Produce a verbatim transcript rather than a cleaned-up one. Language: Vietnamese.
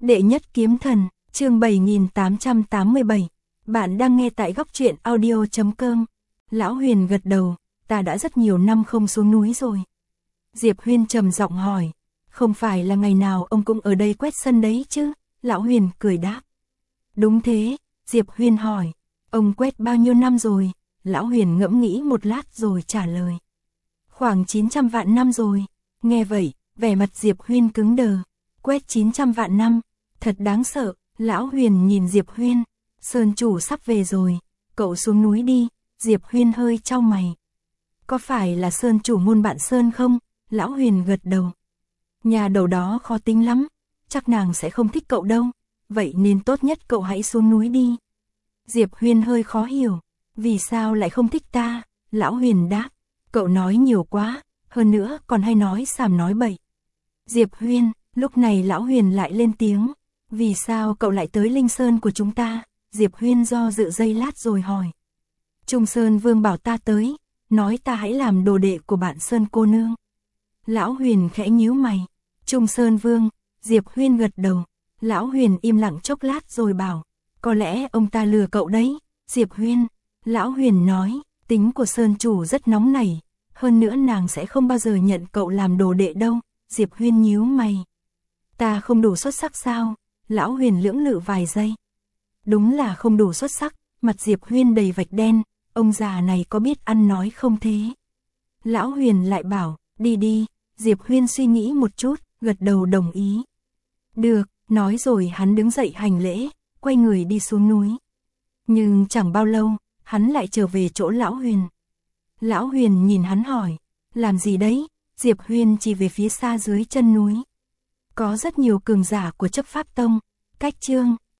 Đệ nhất kiếm thần, chương bảy nghìn tám trăm tám mươi bảy. Bạn đang nghe tại góc truyện audio chấm com. Lão Huyền gật đầu, ta đã rất nhiều năm không xuống núi rồi. Diệp Huyên trầm giọng hỏi, không phải là ngày nào ông cũng ở đây quét sân đấy chứ? Lão Huyền cười đáp. Đúng thế, Diệp Huyên hỏi, ông quét bao nhiêu năm rồi? Lão Huyền ngẫm nghĩ một lát rồi trả lời. Khoảng chín trăm vạn năm rồi. Nghe vậy, vẻ mặt Diệp Huyên cứng đờ. Quét chín trăm vạn năm, thật đáng sợ. Lão Huyền nhìn Diệp Huyên, Sơn chủ sắp về rồi, cậu xuống núi đi. Diệp Huyên hơi chau mày. Có phải là Sơn chủ môn bạn Sơn không? Lão Huyền gật đầu. Nhà đầu đó khó tính lắm, chắc nàng sẽ không thích cậu đâu, vậy nên tốt nhất cậu hãy xuống núi đi. Diệp Huyên hơi khó hiểu, vì sao lại không thích ta? Lão Huyền đáp, cậu nói nhiều quá, hơn nữa còn hay nói xàm nói bậy. Diệp Huyên, lúc này Lão Huyền lại lên tiếng, vì sao cậu lại tới Linh Sơn của chúng ta? Diệp Huyên do dự giây lát rồi hỏi. Trung Sơn Vương bảo ta tới, nói ta hãy làm đồ đệ của bạn Sơn cô nương. Lão Huyền khẽ nhíu mày. Trung Sơn Vương, Diệp Huyên gật đầu. Lão Huyền im lặng chốc lát rồi bảo, có lẽ ông ta lừa cậu đấy. Diệp Huyên, Lão Huyền nói, tính của Sơn chủ rất nóng nảy, hơn nữa nàng sẽ không bao giờ nhận cậu làm đồ đệ đâu. Diệp Huyên nhíu mày. Ta không đủ xuất sắc sao? Lão Huyền lưỡng lự vài giây. Đúng là không đủ xuất sắc. Mặt Diệp Huyên đầy vạch đen, ông già này có biết ăn nói không thế? Lão Huyền lại bảo, đi đi. Diệp Huyên suy nghĩ một chút, gật đầu đồng ý. Được, nói rồi hắn đứng dậy hành lễ, quay người đi xuống núi. Nhưng chẳng bao lâu, hắn lại trở về chỗ Lão Huyền. Lão Huyền nhìn hắn hỏi, làm gì đấy? Diệp Huyên chỉ về phía xa dưới chân núi. Có rất nhiều cường giả của chấp pháp tông, cách Trương,